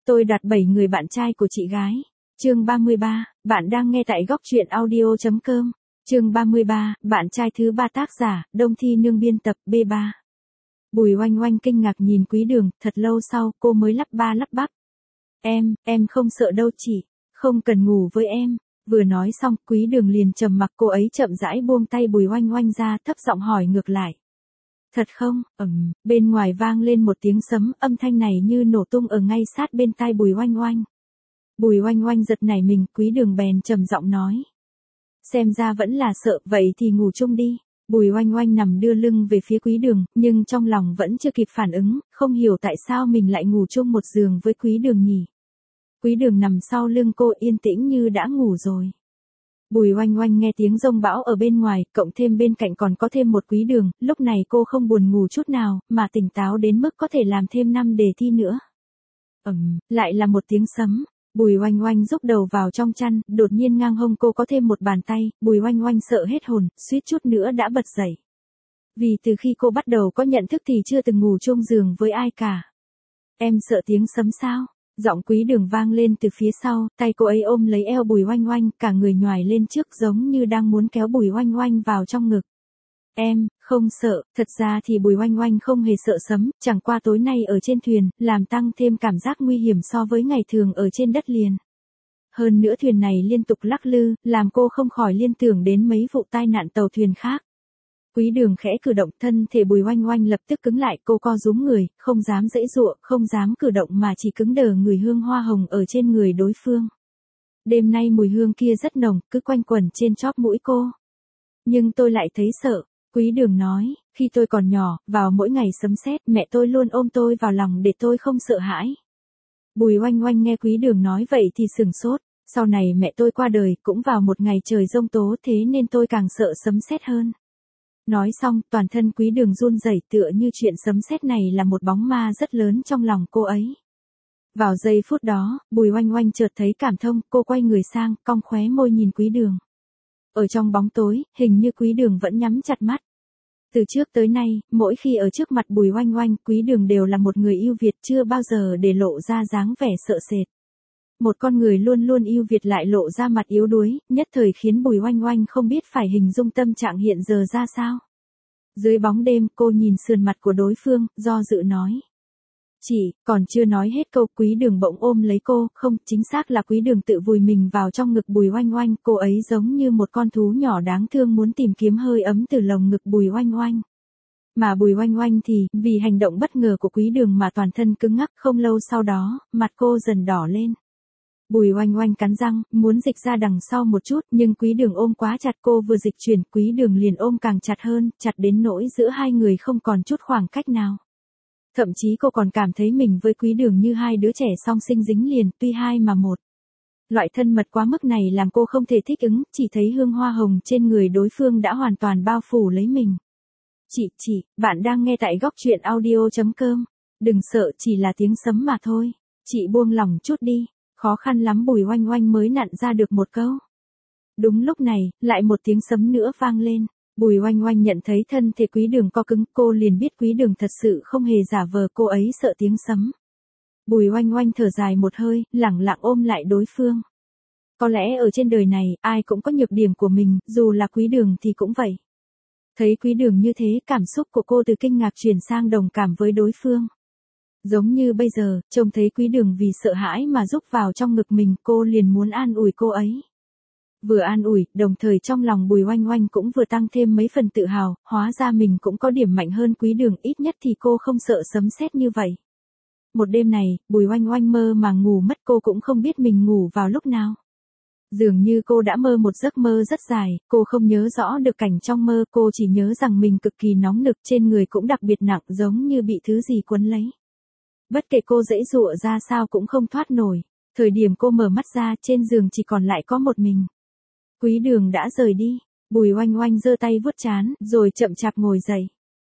Tôi đoạt 7 người bạn trai của chị gái. Chương 33, bạn đang nghe tại góc truyện audio.com. Chương 33, bạn trai thứ 3 tác giả, Đông Thi Nương biên tập B3. Bùi Oanh Oanh kinh ngạc nhìn Quý Đường, thật lâu sau cô mới lắp ba lắp bắp. Em không sợ đâu chị, không cần ngủ với em. Vừa nói xong, Quý Đường liền trầm mặc, cô ấy chậm rãi buông tay Bùi Oanh Oanh ra, thấp giọng hỏi ngược lại. Thật không? Bên ngoài vang lên một tiếng sấm, âm thanh này như nổ tung ở ngay sát bên tai Bùi Oanh Oanh. Bùi Oanh Oanh giật nảy mình, Quý Đường bèn trầm giọng nói. Xem ra vẫn là sợ, vậy thì ngủ chung đi. Bùi Oanh Oanh nằm đưa lưng về phía Quý Đường, nhưng trong lòng vẫn chưa kịp phản ứng, không hiểu tại sao mình lại ngủ chung một giường với Quý Đường nhỉ. Quý Đường nằm sau lưng cô yên tĩnh như đã ngủ rồi. Bùi Oanh Oanh nghe tiếng giông bão ở bên ngoài, cộng thêm bên cạnh còn có thêm một Quý Đường, lúc này cô không buồn ngủ chút nào, mà tỉnh táo đến mức có thể làm thêm 5 đề thi nữa. Lại là một tiếng sấm. Bùi Oanh Oanh rúc đầu vào trong chăn, đột nhiên ngang hông cô có thêm một bàn tay, Bùi Oanh Oanh sợ hết hồn, suýt chút nữa đã bật dậy. Vì từ khi cô bắt đầu có nhận thức thì chưa từng ngủ chung giường với ai cả. Em sợ tiếng sấm sao? Giọng Quý Đường vang lên từ phía sau, tay cô ấy ôm lấy eo Bùi Oanh Oanh, cả người nhoài lên trước giống như đang muốn kéo Bùi Oanh Oanh vào trong ngực. Em, không sợ, thật ra thì Bùi Oanh Oanh không hề sợ sấm, chẳng qua tối nay ở trên thuyền, làm tăng thêm cảm giác nguy hiểm so với ngày thường ở trên đất liền. Hơn nữa thuyền này liên tục lắc lư, làm cô không khỏi liên tưởng đến mấy vụ tai nạn tàu thuyền khác. Quý Đường khẽ cử động, thân thể Bùi Oanh Oanh lập tức cứng lại, cô co rúm người, không dám giãy giụa, không dám cử động mà chỉ cứng đờ người hương hoa hồng ở trên người đối phương. Đêm nay mùi hương kia rất nồng, cứ quanh quẩn trên chóp mũi cô. Nhưng tôi lại thấy sợ. Quý Đường nói, khi tôi còn nhỏ, vào mỗi ngày sấm sét, mẹ tôi luôn ôm tôi vào lòng để tôi không sợ hãi. Bùi Oanh Oanh nghe Quý Đường nói vậy thì sửng sốt, sau này mẹ tôi qua đời cũng vào một ngày trời giông tố, thế nên tôi càng sợ sấm sét hơn. Nói xong, toàn thân Quý Đường run rẩy, tựa như chuyện sấm sét này là một bóng ma rất lớn trong lòng cô ấy. Vào giây phút đó, Bùi Oanh Oanh chợt thấy cảm thông, cô quay người sang, cong khóe môi nhìn Quý Đường. Ở trong bóng tối, hình như Quý Đường vẫn nhắm chặt mắt. Từ trước tới nay, mỗi khi ở trước mặt Bùi Oanh Oanh, Quý Đường đều là một người ưu việt, chưa bao giờ để lộ ra dáng vẻ sợ sệt. Một con người luôn luôn ưu việt lại lộ ra mặt yếu đuối, nhất thời khiến Bùi Oanh Oanh không biết phải hình dung tâm trạng hiện giờ ra sao. Dưới bóng đêm, cô nhìn sườn mặt của đối phương, do dự nói. Chị, còn chưa nói hết câu, Quý Đường bỗng ôm lấy cô, không, chính xác là Quý Đường tự vùi mình vào trong ngực Bùi Oanh Oanh, cô ấy giống như một con thú nhỏ đáng thương muốn tìm kiếm hơi ấm từ lồng ngực Bùi Oanh Oanh. Mà Bùi Oanh Oanh thì, vì hành động bất ngờ của Quý Đường mà toàn thân cứng ngắc, không lâu sau đó, mặt cô dần đỏ lên. Bùi Oanh Oanh cắn răng, muốn dịch ra đằng sau một chút, nhưng Quý Đường ôm quá chặt, cô vừa dịch chuyển, Quý Đường liền ôm càng chặt hơn, chặt đến nỗi giữa hai người không còn chút khoảng cách nào. Thậm chí cô còn cảm thấy mình với Quý Đường như hai đứa trẻ song sinh dính liền, tuy hai mà một. Loại thân mật quá mức này làm cô không thể thích ứng, chỉ thấy hương hoa hồng trên người đối phương đã hoàn toàn bao phủ lấy mình. Chị, bạn đang nghe tại góc truyện audio.com. Đừng sợ, chỉ là tiếng sấm mà thôi. Chị buông lòng chút đi. Khó khăn lắm Bùi Oanh Oanh mới nặn ra được một câu. Đúng lúc này, lại một tiếng sấm nữa vang lên. Bùi Oanh Oanh nhận thấy thân thể Quý Đường co cứng, cô liền biết Quý Đường thật sự không hề giả vờ, cô ấy sợ tiếng sấm. Bùi Oanh Oanh thở dài một hơi, lẳng lặng ôm lại đối phương. Có lẽ ở trên đời này, ai cũng có nhược điểm của mình, dù là Quý Đường thì cũng vậy. Thấy Quý Đường như thế, cảm xúc của cô từ kinh ngạc chuyển sang đồng cảm với đối phương. Giống như bây giờ, trông thấy Quý Đường vì sợ hãi mà rúc vào trong ngực mình, cô liền muốn an ủi cô ấy. Vừa an ủi, đồng thời trong lòng Bùi Oanh Oanh cũng vừa tăng thêm mấy phần tự hào, hóa ra mình cũng có điểm mạnh hơn Quý Đường, ít nhất thì cô không sợ sấm sét như vậy. Một đêm này, Bùi Oanh Oanh mơ màng ngủ mất, cô cũng không biết mình ngủ vào lúc nào. Dường như cô đã mơ một giấc mơ rất dài, cô không nhớ rõ được cảnh trong mơ, cô chỉ nhớ rằng mình cực kỳ nóng nực, trên người cũng đặc biệt nặng, giống như bị thứ gì quấn lấy. Bất kể cô giãy giụa ra sao cũng không thoát nổi. Thời điểm cô mở mắt ra, trên giường chỉ còn lại có một mình. Quý Đường đã rời đi. Bùi Oanh Oanh giơ tay vuốt trán, rồi chậm chạp ngồi dậy.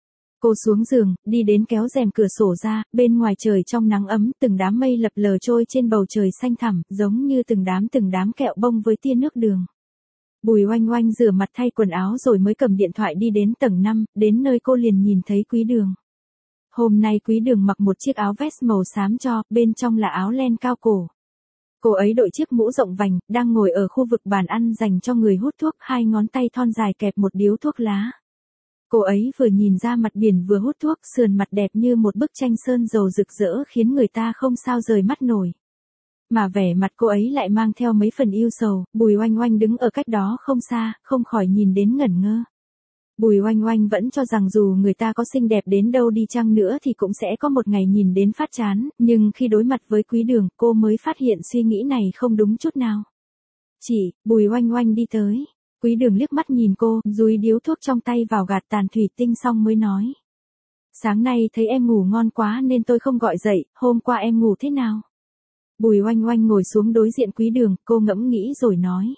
Cô xuống giường, đi đến kéo rèm cửa sổ ra, bên ngoài trời trong nắng ấm, từng đám mây lập lờ trôi trên bầu trời xanh thẳm, giống như từng đám kẹo bông với tia nước đường. Bùi Oanh Oanh rửa mặt thay quần áo rồi mới cầm điện thoại đi đến tầng 5, đến nơi cô liền nhìn thấy Quý Đường. Hôm nay Quý Đường mặc một chiếc áo vest màu xám cho, bên trong là áo len cao cổ. Cô ấy đội chiếc mũ rộng vành, đang ngồi ở khu vực bàn ăn dành cho người hút thuốc, hai ngón tay thon dài kẹp một điếu thuốc lá. Cô ấy vừa nhìn ra mặt biển vừa hút thuốc, sườn mặt đẹp như một bức tranh sơn dầu rực rỡ khiến người ta không sao rời mắt nổi. Mà vẻ mặt cô ấy lại mang theo mấy phần yêu sầu, Bùi Oanh Oanh đứng ở cách đó không xa, không khỏi nhìn đến ngẩn ngơ. Bùi Oanh Oanh vẫn cho rằng dù người ta có xinh đẹp đến đâu đi chăng nữa thì cũng sẽ có một ngày nhìn đến phát chán, nhưng khi đối mặt với Quý Đường, cô mới phát hiện suy nghĩ này không đúng chút nào. Bùi Oanh Oanh đi tới. Quý Đường liếc mắt nhìn cô, dúi điếu thuốc trong tay vào gạt tàn thủy tinh xong mới nói. Sáng nay thấy em ngủ ngon quá nên tôi không gọi dậy, hôm qua em ngủ thế nào? Bùi Oanh Oanh ngồi xuống đối diện Quý Đường, cô ngẫm nghĩ rồi nói.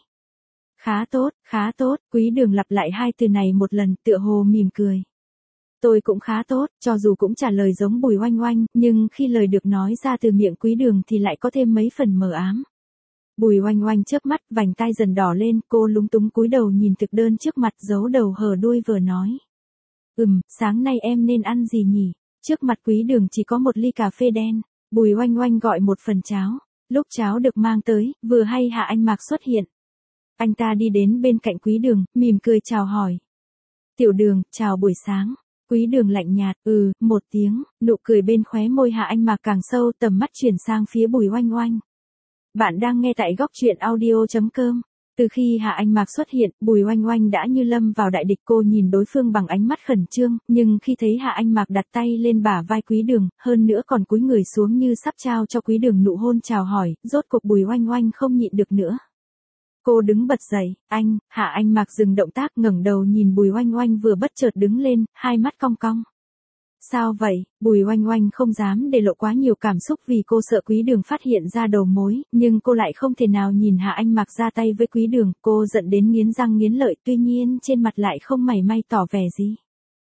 Khá tốt, Quý Đường lặp lại hai từ này một lần, tựa hồ mỉm cười. Tôi cũng khá tốt, cho dù cũng trả lời giống Bùi Oanh Oanh, nhưng khi lời được nói ra từ miệng Quý Đường thì lại có thêm mấy phần mờ ám. Bùi Oanh Oanh chớp mắt, vành tai dần đỏ lên, cô lúng túng cúi đầu nhìn thực đơn trước mặt, giấu đầu hở đuôi vừa nói. Sáng nay em nên ăn gì nhỉ? Trước mặt Quý Đường chỉ có một ly cà phê đen. Bùi Oanh Oanh gọi một phần cháo. Lúc cháo được mang tới, vừa hay Hạ Anh Mạc xuất hiện. Anh ta đi đến bên cạnh Quý Đường, mỉm cười chào hỏi. Tiểu Đường, chào buổi sáng. Quý Đường lạnh nhạt, một tiếng, nụ cười bên khóe môi Hạ Anh Mạc càng sâu, tầm mắt chuyển sang phía Bùi Oanh Oanh. Bạn đang nghe tại góc truyện audio.com. Từ khi Hạ Anh Mạc xuất hiện, Bùi Oanh Oanh đã như lâm vào đại địch, cô nhìn đối phương bằng ánh mắt khẩn trương, nhưng khi thấy Hạ Anh Mạc đặt tay lên bả vai Quý Đường, hơn nữa còn cúi người xuống như sắp trao cho Quý Đường nụ hôn chào hỏi, rốt cuộc Bùi Oanh Oanh không nhịn được nữa. Cô đứng bật dậy, Hạ Anh Mạc dừng động tác ngẩng đầu nhìn Bùi Oanh Oanh vừa bất chợt đứng lên, hai mắt cong cong. Sao vậy? Bùi Oanh Oanh không dám để lộ quá nhiều cảm xúc vì cô sợ Quý Đường phát hiện ra đầu mối, nhưng cô lại không thể nào nhìn Hạ Anh Mạc ra tay với Quý Đường, cô giận đến nghiến răng nghiến lợi, tuy nhiên trên mặt lại không mảy may tỏ vẻ gì.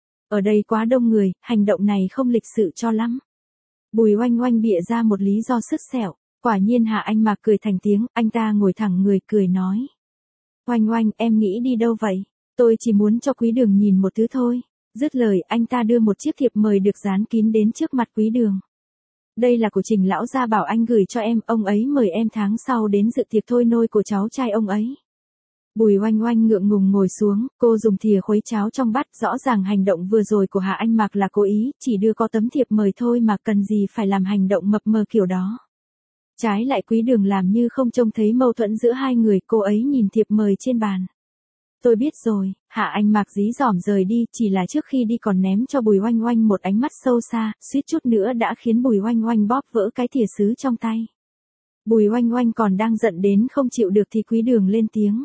Ở đây quá đông người, hành động này không lịch sự cho lắm. Bùi Oanh Oanh bịa ra một lý do sứt sẹo, quả nhiên Hạ Anh Mạc cười thành tiếng, anh ta ngồi thẳng người cười nói. Oanh Oanh, em nghĩ đi đâu vậy? Tôi chỉ muốn cho Quý Đường nhìn một thứ thôi. Dứt lời, anh ta đưa một chiếc thiệp mời được dán kín đến trước mặt Quý Đường. Đây là của Trình lão gia bảo anh gửi cho em, ông ấy mời em tháng sau đến dự tiệc thôi nôi của cháu trai ông ấy. Bùi Oanh Oanh ngượng ngùng ngồi xuống, cô dùng thìa khuấy cháo trong bát, rõ ràng hành động vừa rồi của Hạ Anh Mạc là cố ý, chỉ đưa có tấm thiệp mời thôi mà cần gì phải làm hành động mập mờ kiểu đó. Trái lại Quý Đường làm như không trông thấy mâu thuẫn giữa hai người, cô ấy nhìn thiệp mời trên bàn. Tôi biết rồi, Hạ Anh Mạc dí dỏm rời đi, chỉ là trước khi đi còn ném cho Bùi Oanh Oanh một ánh mắt sâu xa, suýt chút nữa đã khiến Bùi Oanh Oanh bóp vỡ cái thìa sứ trong tay. Bùi Oanh Oanh còn đang giận đến không chịu được thì Quý Đường lên tiếng.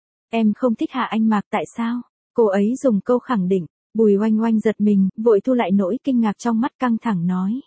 Em không thích Hạ Anh Mạc tại sao? Cô ấy dùng câu khẳng định, Bùi Oanh Oanh giật mình, vội thu lại nỗi kinh ngạc trong mắt căng thẳng nói.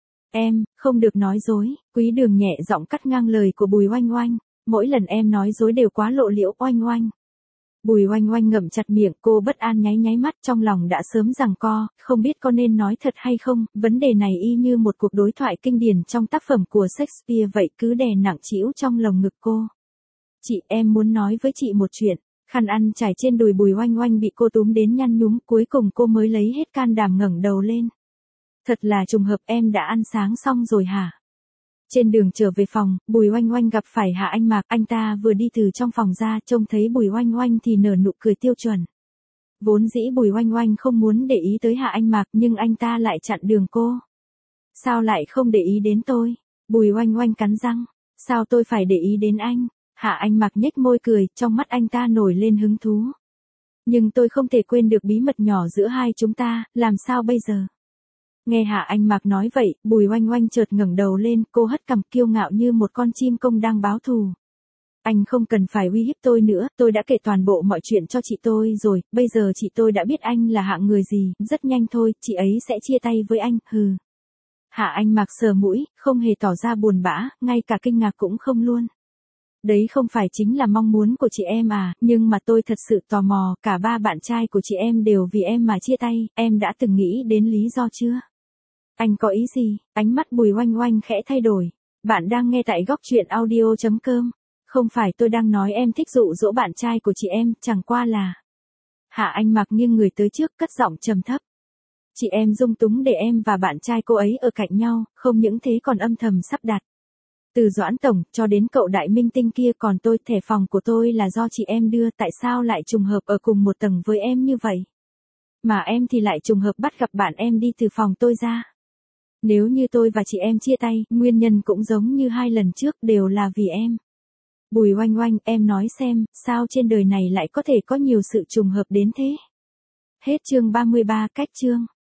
Em, không được nói dối, Quý Đường nhẹ giọng cắt ngang lời của Bùi Oanh Oanh, mỗi lần em nói dối đều quá lộ liễu Oanh Oanh. Bùi Oanh Oanh ngậm chặt miệng, cô bất an nháy nháy mắt, trong lòng đã sớm giằng co, không biết có nên nói thật hay không, vấn đề này y như một cuộc đối thoại kinh điển trong tác phẩm của Shakespeare vậy, cứ đè nặng trĩu trong lồng ngực cô. Chị, em muốn nói với chị một chuyện. Khăn ăn trải trên đùi Bùi Oanh Oanh bị cô túm đến nhăn nhúm, cuối cùng cô mới lấy hết can đảm ngẩng đầu lên. Thật là trùng hợp, em đã ăn sáng xong rồi hả? Trên đường trở về phòng, Bùi Oanh Oanh gặp phải Hạ Anh Mạc, anh ta vừa đi từ trong phòng ra, trông thấy Bùi Oanh Oanh thì nở nụ cười tiêu chuẩn. Vốn dĩ Bùi Oanh Oanh không muốn để ý tới Hạ Anh Mạc, nhưng anh ta lại chặn đường cô. Sao lại không để ý đến tôi? Bùi Oanh Oanh cắn răng. Sao tôi phải để ý đến anh? Hạ Anh Mạc nhếch môi cười, trong mắt anh ta nổi lên hứng thú. Nhưng tôi không thể quên được bí mật nhỏ giữa hai chúng ta, làm sao bây giờ? Nghe Hạ Anh Mạc nói vậy, Bùi Oanh Oanh chợt ngẩng đầu lên, cô hất cằm kiêu ngạo như một con chim công đang báo thù. Anh không cần phải uy hiếp tôi nữa, tôi đã kể toàn bộ mọi chuyện cho chị tôi rồi, bây giờ chị tôi đã biết anh là hạng người gì, rất nhanh thôi, chị ấy sẽ chia tay với anh, hừ. Hạ Anh Mạc sờ mũi, không hề tỏ ra buồn bã, ngay cả kinh ngạc cũng không luôn. Đấy không phải chính là mong muốn của chị em à, nhưng mà tôi thật sự tò mò, cả ba bạn trai của chị em đều vì em mà chia tay, em đã từng nghĩ đến lý do chưa? Anh có ý gì? Ánh mắt Bùi Oanh Oanh khẽ thay đổi. Bạn đang nghe tại góc truyện audio.com. Không phải tôi đang nói em thích dụ dỗ bạn trai của chị em, chẳng qua là. Hạ Anh Mạc nghiêng người tới trước, cất giọng trầm thấp. Chị em dung túng để em và bạn trai cô ấy ở cạnh nhau, không những thế còn âm thầm sắp đặt. Từ Doãn Tổng, cho đến cậu đại minh tinh kia, còn tôi, thẻ phòng của tôi là do chị em đưa, tại sao lại trùng hợp ở cùng một tầng với em như vậy? Mà em thì lại trùng hợp bắt gặp bạn em đi từ phòng tôi ra. Nếu như tôi và chị em chia tay, nguyên nhân cũng giống như 2 lần trước, đều là vì em. Bùi Oanh Oanh, em nói xem, sao trên đời này lại có thể có nhiều sự trùng hợp đến thế? Hết chương 33, cách chương.